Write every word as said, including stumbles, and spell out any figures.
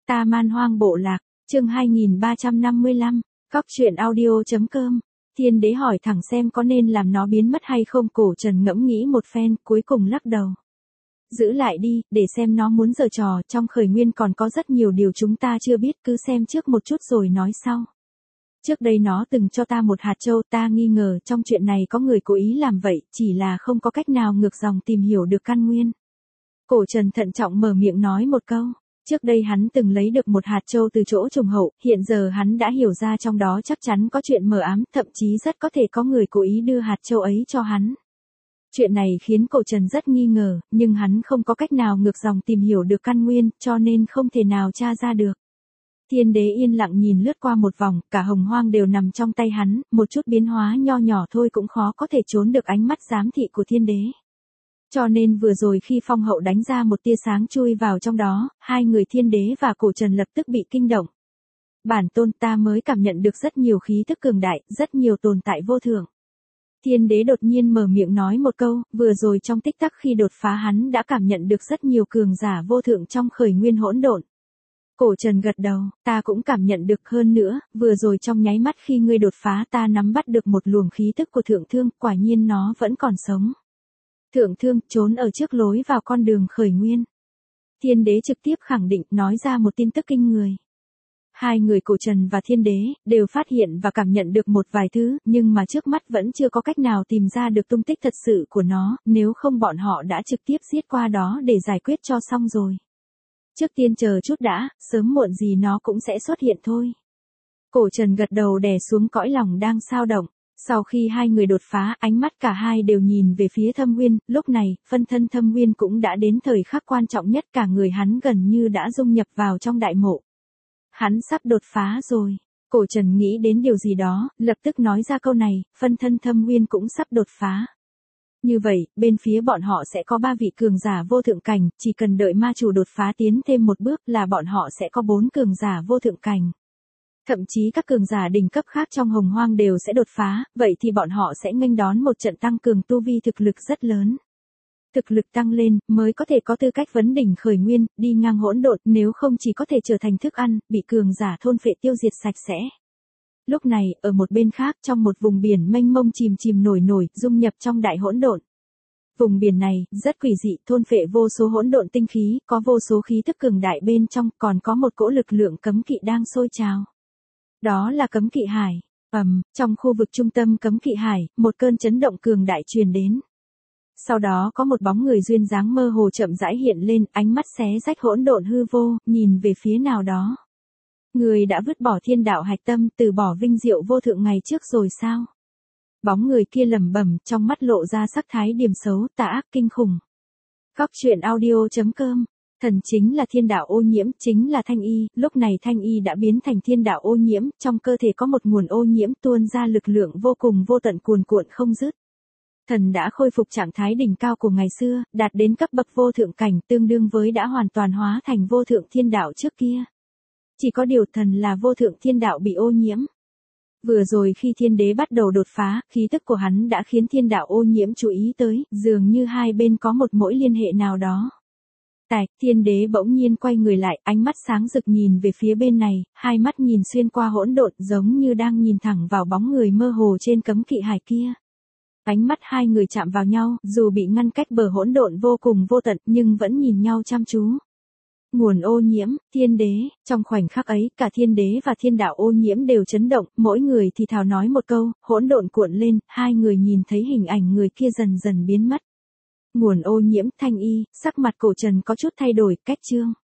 Ta Man Hoang Bộ Lạc, chương hai nghìn ba trăm năm mươi lăm, Cóc truyện audio chấm com. Thiên đế hỏi thẳng xem có nên làm nó biến mất hay không. Cổ Trần ngẫm nghĩ một phen, cuối cùng lắc đầu. Giữ lại đi, để xem nó muốn giở trò, trong khởi nguyên còn có rất nhiều điều chúng ta chưa biết, cứ xem trước một chút rồi nói sau. Trước đây nó từng cho ta một hạt châu, ta nghi ngờ trong chuyện này có người cố ý làm vậy, chỉ là không có cách nào ngược dòng tìm hiểu được căn nguyên. Cổ Trần thận trọng mở miệng nói một câu. Trước đây hắn từng lấy được một hạt châu từ chỗ trùng hậu, hiện giờ hắn đã hiểu ra trong đó chắc chắn có chuyện mờ ám, thậm chí rất có thể có người cố ý đưa hạt châu ấy cho hắn. Chuyện này khiến Cổ Trần rất nghi ngờ, nhưng hắn không có cách nào ngược dòng tìm hiểu được căn nguyên, cho nên không thể nào tra ra được. Thiên đế yên lặng nhìn lướt qua một vòng, cả hồng hoang đều nằm trong tay hắn, một chút biến hóa nho nhỏ thôi cũng khó có thể trốn được ánh mắt giám thị của thiên đế. Cho nên vừa rồi khi phong hậu đánh ra một tia sáng chui vào trong đó, hai người thiên đế và Cổ Trần lập tức bị kinh động. Bản tôn ta mới cảm nhận được rất nhiều khí thức cường đại, rất nhiều tồn tại vô thượng. Thiên đế đột nhiên mở miệng nói một câu, vừa rồi trong tích tắc khi đột phá hắn đã cảm nhận được rất nhiều cường giả vô thượng trong khởi nguyên hỗn độn. Cổ Trần gật đầu, ta cũng cảm nhận được hơn nữa, vừa rồi trong nháy mắt khi ngươi đột phá ta nắm bắt được một luồng khí tức của thượng thương, quả nhiên nó vẫn còn sống. Thượng thương, trốn ở trước lối vào con đường khởi nguyên. Thiên đế trực tiếp khẳng định, nói ra một tin tức kinh người. Hai người Cổ Trần và thiên đế, đều phát hiện và cảm nhận được một vài thứ, nhưng mà trước mắt vẫn chưa có cách nào tìm ra được tung tích thật sự của nó, nếu không bọn họ đã trực tiếp giết qua đó để giải quyết cho xong rồi. Trước tiên chờ chút đã, sớm muộn gì nó cũng sẽ xuất hiện thôi. Cổ Trần gật đầu đè xuống cõi lòng đang xao động. Sau khi hai người đột phá, ánh mắt cả hai đều nhìn về phía Thâm Nguyên, lúc này, phân thân Thâm Nguyên cũng đã đến thời khắc quan trọng nhất, cả người hắn gần như đã dung nhập vào trong đại mộ. Hắn sắp đột phá rồi. Cổ Trần nghĩ đến điều gì đó, lập tức nói ra câu này, phân thân Thâm Nguyên cũng sắp đột phá. Như vậy, bên phía bọn họ sẽ có ba vị cường giả vô thượng cảnh, chỉ cần đợi ma chủ đột phá tiến thêm một bước là bọn họ sẽ có bốn cường giả vô thượng cảnh. Thậm chí các cường giả đỉnh cấp khác trong hồng hoang đều sẽ đột phá, vậy thì bọn họ sẽ nghênh đón một trận tăng cường tu vi thực lực rất lớn. Thực lực tăng lên, mới có thể có tư cách vấn đỉnh khởi nguyên, đi ngang hỗn độn, nếu không chỉ có thể trở thành thức ăn, bị cường giả thôn phệ tiêu diệt sạch sẽ. Lúc này, ở một bên khác trong một vùng biển mênh mông chìm chìm nổi nổi, dung nhập trong đại hỗn độn. Vùng biển này, rất quỷ dị, thôn phệ vô số hỗn độn tinh khí, có vô số khí thức cường đại bên trong, còn có một cỗ lực lượng cấm kỵ đang sôi trào. Đó là cấm kỵ hải. Ầm, um, trong khu vực trung tâm cấm kỵ hải, một cơn chấn động cường đại truyền đến. Sau đó có một bóng người duyên dáng mơ hồ chậm rãi hiện lên, ánh mắt xé rách hỗn độn hư vô, nhìn về phía nào đó. Người đã vứt bỏ thiên đạo hạch tâm, từ bỏ vinh diệu vô thượng ngày trước rồi sao? Bóng người kia lẩm bẩm, trong mắt lộ ra sắc thái điềm xấu, tà ác kinh khủng. Cóc truyện audio chấm com. Thần chính là thiên đạo ô nhiễm, chính là Thanh Y, lúc này Thanh Y đã biến thành thiên đạo ô nhiễm, trong cơ thể có một nguồn ô nhiễm tuôn ra lực lượng vô cùng vô tận cuồn cuộn không dứt. Thần đã khôi phục trạng thái đỉnh cao của ngày xưa, đạt đến cấp bậc vô thượng cảnh, tương đương với đã hoàn toàn hóa thành vô thượng thiên đạo trước kia. Chỉ có điều thần là vô thượng thiên đạo bị ô nhiễm. Vừa rồi khi thiên đế bắt đầu đột phá, khí tức của hắn đã khiến thiên đạo ô nhiễm chú ý tới, dường như hai bên có một mối liên hệ nào đó. Tại, thiên đế bỗng nhiên quay người lại, ánh mắt sáng rực nhìn về phía bên này, hai mắt nhìn xuyên qua hỗn độn giống như đang nhìn thẳng vào bóng người mơ hồ trên cấm kỵ hải kia. Ánh mắt hai người chạm vào nhau, dù bị ngăn cách bờ hỗn độn vô cùng vô tận nhưng vẫn nhìn nhau chăm chú. Nguồn ô nhiễm, thiên đế, trong khoảnh khắc ấy, cả thiên đế và thiên đạo ô nhiễm đều chấn động, mỗi người thì thào nói một câu, hỗn độn cuộn lên, hai người nhìn thấy hình ảnh người kia dần dần biến mất. Nguồn ô nhiễm, Thanh Y, sắc mặt Cổ Trần có chút thay đổi, cách chương.